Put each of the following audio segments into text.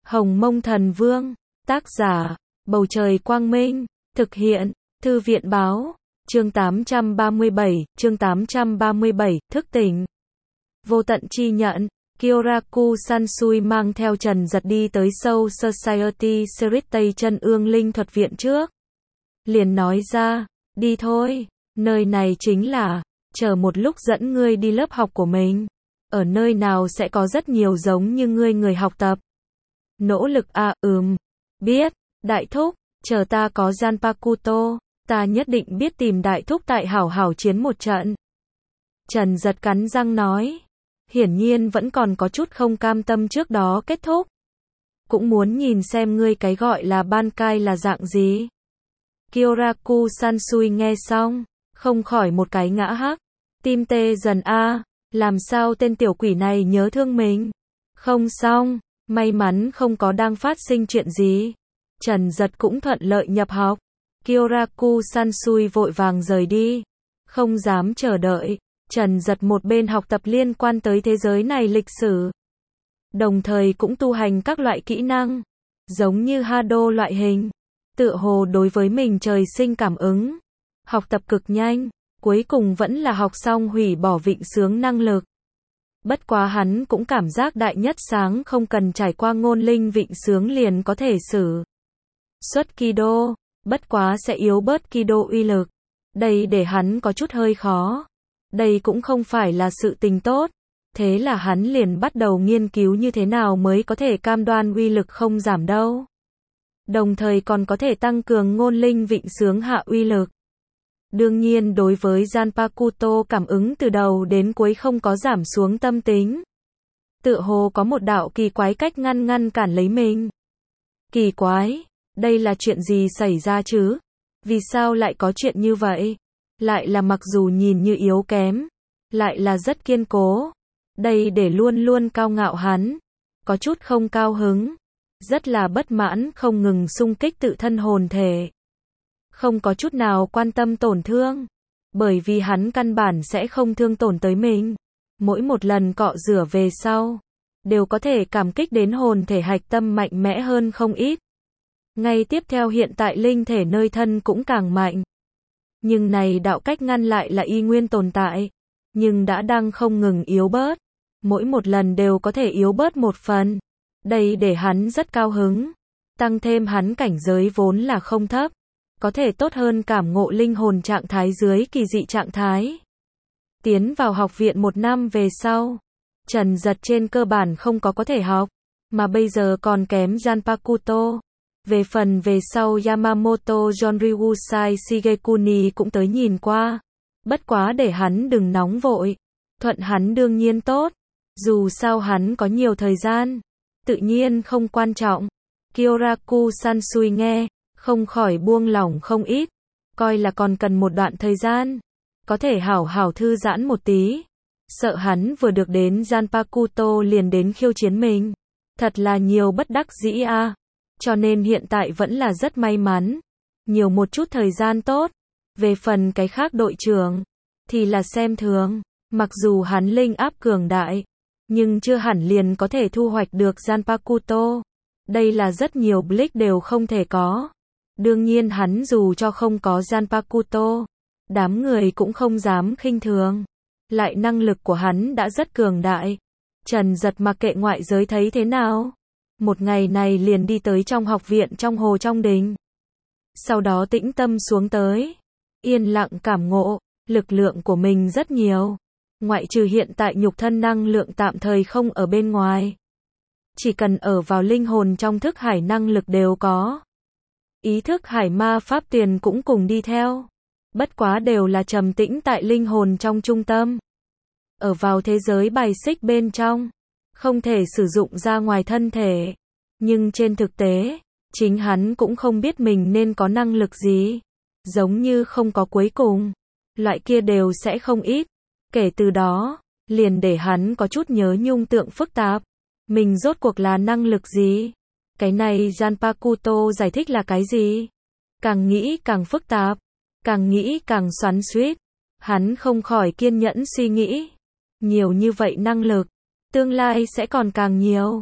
Hồng Mông Thần Vương, tác giả, Bầu Trời Quang Minh, thực hiện, Thư viện Báo, chương 837, thức tỉnh. Vô tận chi nhận, Kyoraku Sansui mang theo Trần Giật đi tới Soul Society Series Tây Chân Ương Linh Thuật Viện trước. Liền nói ra, đi thôi, nơi này chính là, chờ một lúc dẫn ngươi đi lớp học của mình. Ở nơi nào sẽ có rất nhiều giống như ngươi người học tập. Nỗ lực à, biết, đại thúc, chờ ta có Zanpakuto, ta nhất định biết tìm đại thúc tại hảo hảo chiến một trận. Trần Giật cắn răng nói, hiển nhiên vẫn còn có chút không cam tâm trước đó kết thúc. Cũng muốn nhìn xem ngươi cái gọi là Bankai là dạng gì. Kyoraku Sansui nghe xong, không khỏi một cái ngã hắc, tim tê dần a, làm sao tên tiểu quỷ này nhớ thương mình. Không xong, may mắn không có đang phát sinh chuyện gì. Trần Giật cũng thuận lợi nhập học. Kyoraku Sansui vội vàng rời đi, không dám chờ đợi. Trần Giật một bên học tập liên quan tới thế giới này lịch sử, đồng thời cũng tu hành các loại kỹ năng, giống như Hado loại hình. Tựa hồ đối với mình trời sinh cảm ứng, học tập cực nhanh, cuối cùng vẫn là học xong hủy bỏ vịnh sướng năng lực. Bất quá hắn cũng cảm giác đại nhất sáng không cần trải qua ngôn linh vịnh sướng liền có thể sử xuất Kido, bất quá sẽ yếu bớt Kido uy lực. Đây để hắn có chút hơi khó. Đây cũng không phải là sự tình tốt. Thế là hắn liền bắt đầu nghiên cứu như thế nào mới có thể cam đoan uy lực không giảm đâu. Đồng thời còn có thể tăng cường ngôn linh vịnh sướng hạ uy lực. Đương nhiên đối với Zanpakuto cảm ứng từ đầu đến cuối không có giảm xuống tâm tính. Tựa hồ có một đạo kỳ quái cách ngăn cản lấy mình. Kỳ quái, đây là chuyện gì xảy ra chứ? Vì sao lại có chuyện như vậy? Lại là mặc dù nhìn như yếu kém, lại là rất kiên cố. Đây để luôn luôn cao ngạo hắn, có chút không cao hứng, rất là bất mãn không ngừng xung kích tự thân hồn thể. Không có chút nào quan tâm tổn thương, bởi vì hắn căn bản sẽ không thương tổn tới mình. Mỗi một lần cọ rửa về sau, đều có thể cảm kích đến hồn thể hạch tâm mạnh mẽ hơn không ít. Ngay tiếp theo hiện tại linh thể nơi thân cũng càng mạnh. Nhưng này đạo cách ngăn lại là y nguyên tồn tại, nhưng đã đang không ngừng yếu bớt. Mỗi một lần đều có thể yếu bớt một phần. Đây để hắn rất cao hứng. Tăng thêm hắn cảnh giới vốn là không thấp, có thể tốt hơn cảm ngộ linh hồn trạng thái dưới kỳ dị trạng thái. Tiến vào học viện một năm về sau, Trần Giật trên cơ bản không có thể học, mà bây giờ còn kém Zanpakuto. Về phần về sau Yamamoto Jonryusai Shigekuni cũng tới nhìn qua. Bất quá để hắn đừng nóng vội, thuận hắn đương nhiên tốt. Dù sao hắn có nhiều thời gian, tự nhiên không quan trọng. Kyoraku Sansui nghe, không khỏi buông lỏng không ít, coi là còn cần một đoạn thời gian, có thể hảo hảo thư giãn một tí. Sợ hắn vừa được đến Zanpakuto liền đến khiêu chiến mình. Thật là nhiều bất đắc dĩ a. Cho nên hiện tại vẫn là rất may mắn, nhiều một chút thời gian tốt. Về phần cái khác đội trưởng, thì là xem thường, mặc dù hắn linh áp cường đại, nhưng chưa hẳn liền có thể thu hoạch được Zanpakuto. Đây là rất nhiều Bleach đều không thể có. Đương nhiên hắn dù cho không có Zanpakuto, đám người cũng không dám khinh thường. Lại năng lực của hắn đã rất cường đại. Trần Giật mặc kệ ngoại giới thấy thế nào. Một ngày này liền đi tới trong học viện trong hồ trong đình. Sau đó tĩnh tâm xuống tới. Yên lặng cảm ngộ, lực lượng của mình rất nhiều. Ngoại trừ hiện tại nhục thân năng lượng tạm thời không ở bên ngoài. Chỉ cần ở vào linh hồn trong thức hải năng lực đều có. Ý thức hải ma pháp tiền cũng cùng đi theo. Bất quá đều là trầm tĩnh tại linh hồn trong trung tâm. Ở vào thế giới bài xích bên trong. Không thể sử dụng ra ngoài thân thể. Nhưng trên thực tế, chính hắn cũng không biết mình nên có năng lực gì. Giống như không có cuối cùng. Loại kia đều sẽ không ít. Kể từ đó, liền để hắn có chút nhớ nhung tượng phức tạp. Mình rốt cuộc là năng lực gì? Cái này Zanpakuto giải thích là cái gì? Càng nghĩ càng phức tạp. Càng nghĩ càng xoắn xuýt. Hắn không khỏi kiên nhẫn suy nghĩ. Nhiều như vậy năng lực. Tương lai sẽ còn càng nhiều.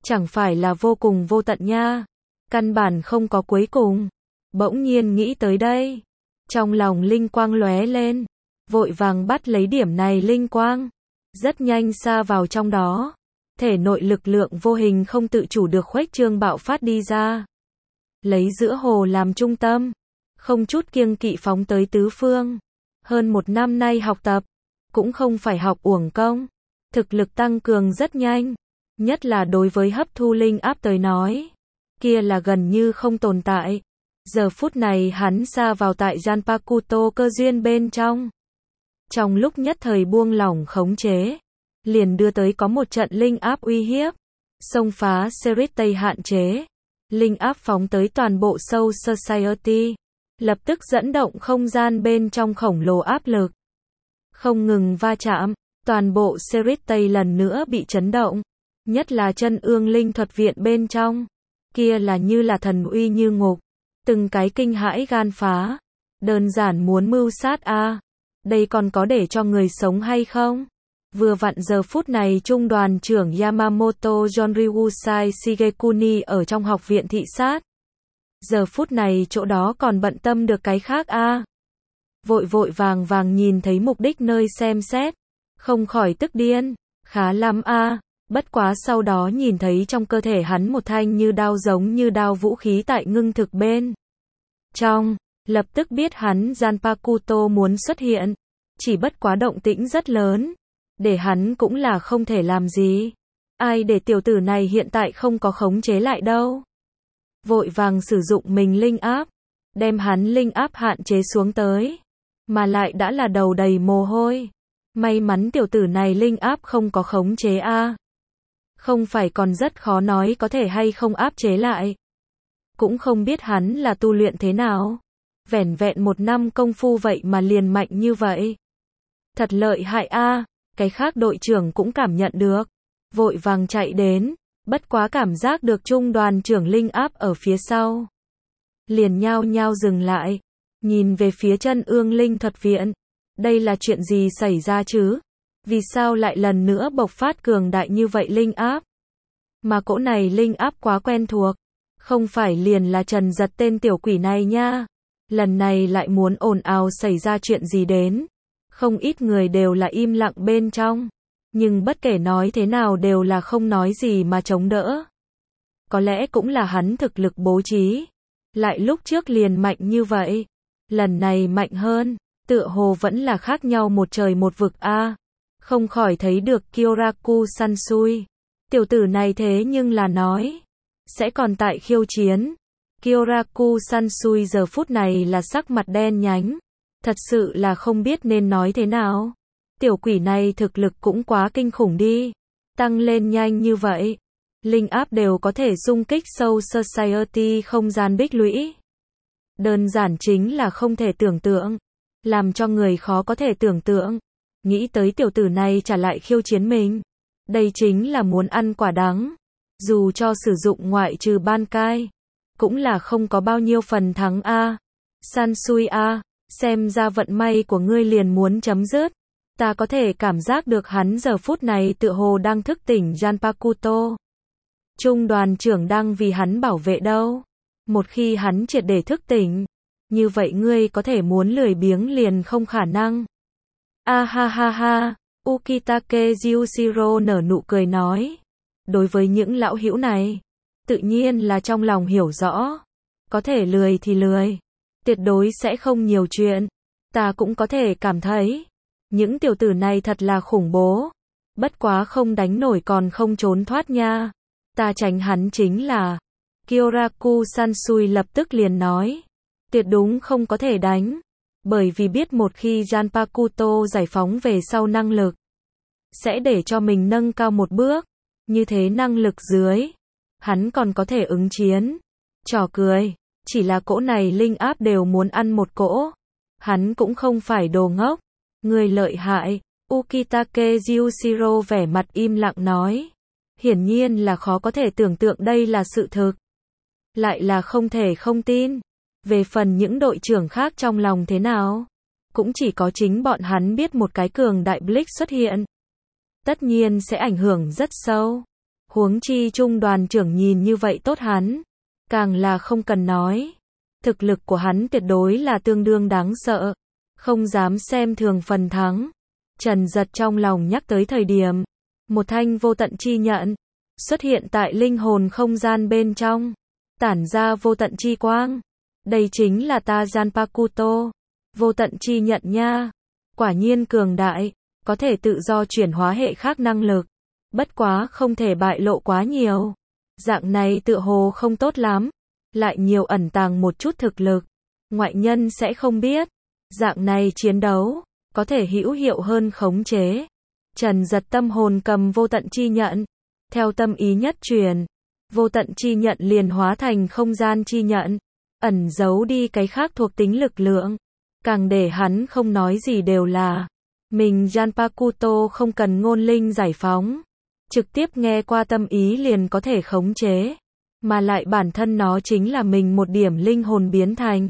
Chẳng phải là vô cùng vô tận nha. Căn bản không có cuối cùng. Bỗng nhiên nghĩ tới đây. Trong lòng linh quang lóe lên. Vội vàng bắt lấy điểm này linh quang. Rất nhanh xa vào trong đó. Thể nội lực lượng vô hình không tự chủ được khuếch trương bạo phát đi ra. Lấy giữa hồ làm trung tâm. Không chút kiêng kỵ phóng tới tứ phương. Hơn 1 năm nay học tập. Cũng không phải học uổng công. Thực lực tăng cường rất nhanh. Nhất là đối với hấp thu linh áp tới nói. Kia là gần như không tồn tại. Giờ phút này hắn xa vào tại Zanpakuto cơ duyên bên trong. Trong lúc nhất thời buông lỏng khống chế. Liền đưa tới có một trận linh áp uy hiếp. Xông phá Serit Tây hạn chế. Linh áp phóng tới toàn bộ Soul Society. Lập tức dẫn động không gian bên trong khổng lồ áp lực. Không ngừng va chạm. Toàn bộ Serit Tây lần nữa bị chấn động. Nhất là chân ương linh thuật viện bên trong. Kia là như là thần uy như ngục. Từng cái kinh hãi gan phá. Đơn giản muốn mưu sát a. Đây còn có để cho người sống hay không? Vừa vặn giờ phút này trung đoàn trưởng Yamamoto Jonryusai Shigekuni ở trong học viện thị sát. Giờ phút này chỗ đó còn bận tâm được cái khác a. Vội vội vàng vàng nhìn thấy mục đích nơi xem xét. Không khỏi tức điên. Khá lắm a. Bất quá sau đó nhìn thấy trong cơ thể hắn một thanh như đao giống như đao vũ khí tại ngưng thực bên trong. Lập tức biết hắn Zanpakuto muốn xuất hiện. Chỉ bất quá động tĩnh rất lớn. Để hắn cũng là không thể làm gì. Ai để tiểu tử này hiện tại không có khống chế lại đâu. Vội vàng sử dụng mình linh áp. Đem hắn linh áp hạn chế xuống tới. Mà lại đã là đầu đầy mồ hôi. May mắn tiểu tử này linh áp không có khống chế a. Không phải còn rất khó nói có thể hay không áp chế lại. Cũng không biết hắn là tu luyện thế nào. Vẻn vẹn 1 năm công phu vậy mà liền mạnh như vậy. Thật lợi hại a. Cái khác đội trưởng cũng cảm nhận được. Vội vàng chạy đến. Bất quá cảm giác được trung đoàn trưởng linh áp ở phía sau. Liền nhao nhao dừng lại. Nhìn về phía chân ương linh thuật viện. Đây là chuyện gì xảy ra chứ? Vì sao lại lần nữa bộc phát cường đại như vậy linh áp? Mà cỗ này linh áp quá quen thuộc. Không phải liền là Trần Giật tên tiểu quỷ này nha. Lần này lại muốn ồn ào xảy ra chuyện gì đến. Không ít người đều là im lặng bên trong. Nhưng bất kể nói thế nào đều là không nói gì mà chống đỡ. Có lẽ cũng là hắn thực lực bố trí. Lại lúc trước liền mạnh như vậy. Lần này mạnh hơn. Tựa hồ vẫn là khác nhau một trời một vực a. Không khỏi thấy được Kyoraku Sansui. Tiểu tử này thế nhưng là nói. Sẽ còn tại khiêu chiến. Kyoraku Sansui giờ phút này là sắc mặt đen nhánh. Thật sự là không biết nên nói thế nào. Tiểu quỷ này thực lực cũng quá kinh khủng đi. Tăng lên nhanh như vậy. Linh áp đều có thể xung kích Soul Society không gian bích lũy. Đơn giản chính là không thể tưởng tượng. Làm cho người khó có thể tưởng tượng. Nghĩ tới tiểu tử này trả lại khiêu chiến mình. Đây chính là muốn ăn quả đắng. Dù cho sử dụng ngoại trừ Bankai. Cũng là không có bao nhiêu phần thắng a. Sansui a. Xem ra vận may của ngươi liền muốn chấm dứt. Ta có thể cảm giác được hắn giờ phút này tựa hồ đang thức tỉnh Zanpakuto. Trung đoàn trưởng đang vì hắn bảo vệ đâu. Một khi hắn triệt để thức tỉnh. Như vậy ngươi có thể muốn lười biếng liền không khả năng. A ha ha ha. Ukitake Yushiro nở nụ cười nói. Đối với những lão hữu này. Tự nhiên là trong lòng hiểu rõ. Có thể lười thì lười. Tuyệt đối sẽ không nhiều chuyện. Ta cũng có thể cảm thấy. Những tiểu tử này thật là khủng bố. Bất quá không đánh nổi còn không trốn thoát nha. Ta tránh hắn chính là. Kyoraku Sansui lập tức liền nói. Tuyệt đúng không có thể đánh. Bởi vì biết một khi Zanpakuto giải phóng về sau năng lực. Sẽ để cho mình nâng cao một bước. Như thế năng lực dưới. Hắn còn có thể ứng chiến. Trò cười. Chỉ là cỗ này linh áp đều muốn ăn một cỗ. Hắn cũng không phải đồ ngốc. Người lợi hại. Ukitake Yushiro vẻ mặt im lặng nói. Hiển nhiên là khó có thể tưởng tượng đây là sự thực. Lại là không thể không tin. Về phần những đội trưởng khác trong lòng thế nào. Cũng chỉ có chính bọn hắn biết một cái cường đại Blitz xuất hiện. Tất nhiên sẽ ảnh hưởng rất sâu. Huống chi Trung đoàn trưởng nhìn như vậy tốt hắn, càng là không cần nói. Thực lực của hắn tuyệt đối là tương đương đáng sợ, không dám xem thường phần thắng. Trần Giật trong lòng nhắc tới thời điểm, một thanh vô tận chi nhận xuất hiện tại linh hồn không gian bên trong, tản ra vô tận chi quang. Đây chính là ta Zanpakuto, vô tận chi nhận nha. Quả nhiên cường đại, có thể tự do chuyển hóa hệ khác năng lực. Bất quá không thể bại lộ quá nhiều. Dạng này tựa hồ không tốt lắm, lại nhiều ẩn tàng một chút thực lực, ngoại nhân sẽ không biết. Dạng này chiến đấu, có thể hữu hiệu hơn khống chế. Trần Giật tâm hồn cầm vô tận chi nhận, theo tâm ý nhất truyền, vô tận chi nhận liền hóa thành không gian chi nhận, ẩn giấu đi cái khác thuộc tính lực lượng. Càng để hắn không nói gì đều là, mình Zanpakuto không cần ngôn linh giải phóng, trực tiếp nghe qua tâm ý liền có thể khống chế, mà lại bản thân nó chính là mình một điểm linh hồn biến thành.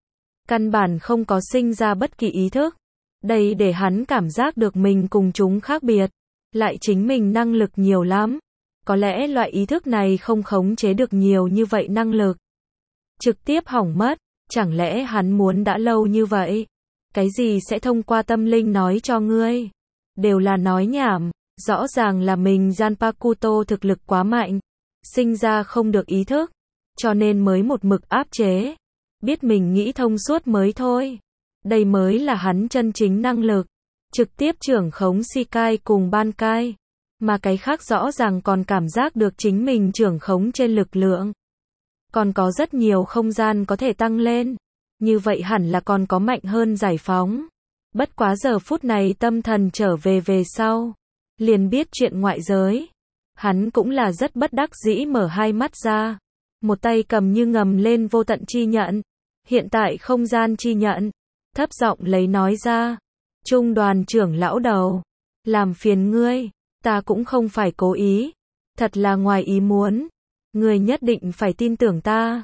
Căn bản không có sinh ra bất kỳ ý thức. Đây để hắn cảm giác được mình cùng chúng khác biệt, lại chính mình năng lực nhiều lắm. Có lẽ loại ý thức này không khống chế được nhiều như vậy năng lực, trực tiếp hỏng mất. Chẳng lẽ hắn muốn đã lâu như vậy? Cái gì sẽ thông qua tâm linh nói cho ngươi? Đều là nói nhảm, rõ ràng là mình Zanpakuto thực lực quá mạnh, sinh ra không được ý thức, cho nên mới một mực áp chế. Biết mình nghĩ thông suốt mới thôi. Đây mới là hắn chân chính năng lực, trực tiếp trưởng khống Shikai cùng Bankai, mà cái khác rõ ràng còn cảm giác được chính mình trưởng khống trên lực lượng. Còn có rất nhiều không gian có thể tăng lên, như vậy hẳn là còn có mạnh hơn giải phóng. Bất quá giờ phút này tâm thần trở về sau, liền biết chuyện ngoại giới. Hắn cũng là rất bất đắc dĩ mở hai mắt ra, một tay cầm như ngầm lên vô tận chi nhận, hiện tại không gian chi nhận, thấp giọng lấy nói ra, Trung đoàn trưởng lão đầu, làm phiền ngươi, ta cũng không phải cố ý, thật là ngoài ý muốn, ngươi nhất định phải tin tưởng ta,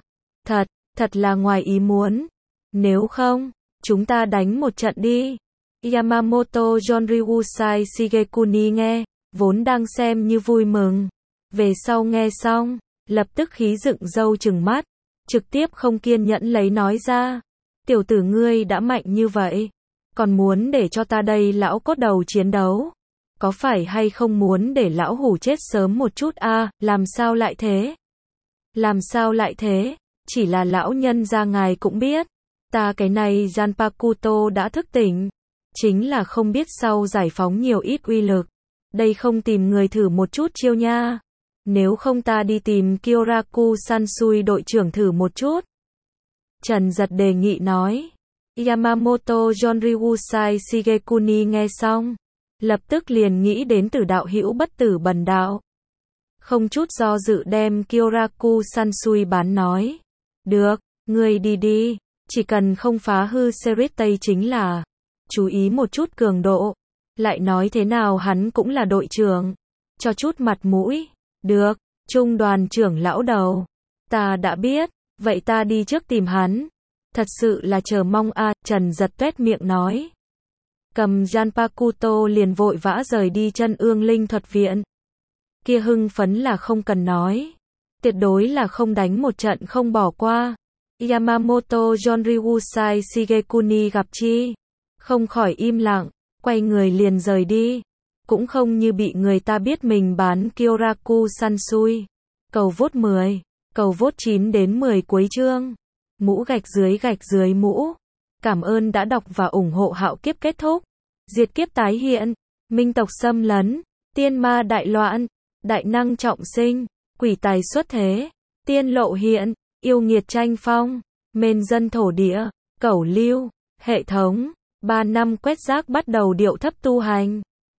thật là ngoài ý muốn, nếu không, chúng ta đánh một trận đi. Yamamoto Jonryusai Shigekuni nghe, vốn đang xem như vui mừng, về sau nghe xong, lập tức khí dựng râu trừng mắt, trực tiếp không kiên nhẫn lấy nói ra, tiểu tử ngươi đã mạnh như vậy, còn muốn để cho ta đây lão cốt đầu chiến đấu, có phải hay không muốn để lão hủ chết sớm một chút a? Làm sao lại thế? Làm sao lại thế? Chỉ là lão nhân gia ngài cũng biết, ta cái này Zanpakuto đã thức tỉnh, chính là không biết sau giải phóng nhiều ít uy lực, đây không tìm người thử một chút chiêu nha. Nếu không ta đi tìm Kyoraku Sansui đội trưởng thử một chút. Trần Giật đề nghị nói. Yamamoto Jonryusai Shigekuni nghe xong, lập tức liền nghĩ đến Tử đạo hữu bất tử bần đạo. Không chút do dự đem Kyoraku Sansui bán nói. Được, ngươi đi đi, chỉ cần không phá hư Serit Tây chính là. Chú ý một chút cường độ. Lại nói thế nào hắn cũng là đội trưởng. Cho chút mặt mũi. Được, Trung đoàn trưởng lão đầu. Ta đã biết, vậy ta đi trước tìm hắn. Thật sự là chờ mong a. Trần Giật tuét miệng nói. Cầm Zanpakuto liền vội vã rời đi Chân Ương Linh Thuật Viện. Kia hưng phấn là không cần nói. Tuyệt đối là không đánh một trận không bỏ qua. Yamamoto Jonryusai Shigekuni gặp chi, không khỏi im lặng, quay người liền rời đi. Cũng không như bị người ta biết mình bán Kyoraku Sansui. Cầu vote 10, cầu vote 9 đến 10 cuối chương. Mũ gạch dưới mũ. Cảm ơn đã đọc và ủng hộ. Hạo kiếp kết thúc, diệt kiếp tái hiện, minh tộc xâm lấn, tiên ma đại loạn, đại năng trọng sinh, quỷ tài xuất thế, tiên lộ hiện, yêu nghiệt tranh phong, mên dân thổ địa, cẩu lưu, hệ thống, 3 năm quét rác bắt đầu điệu thấp tu hành.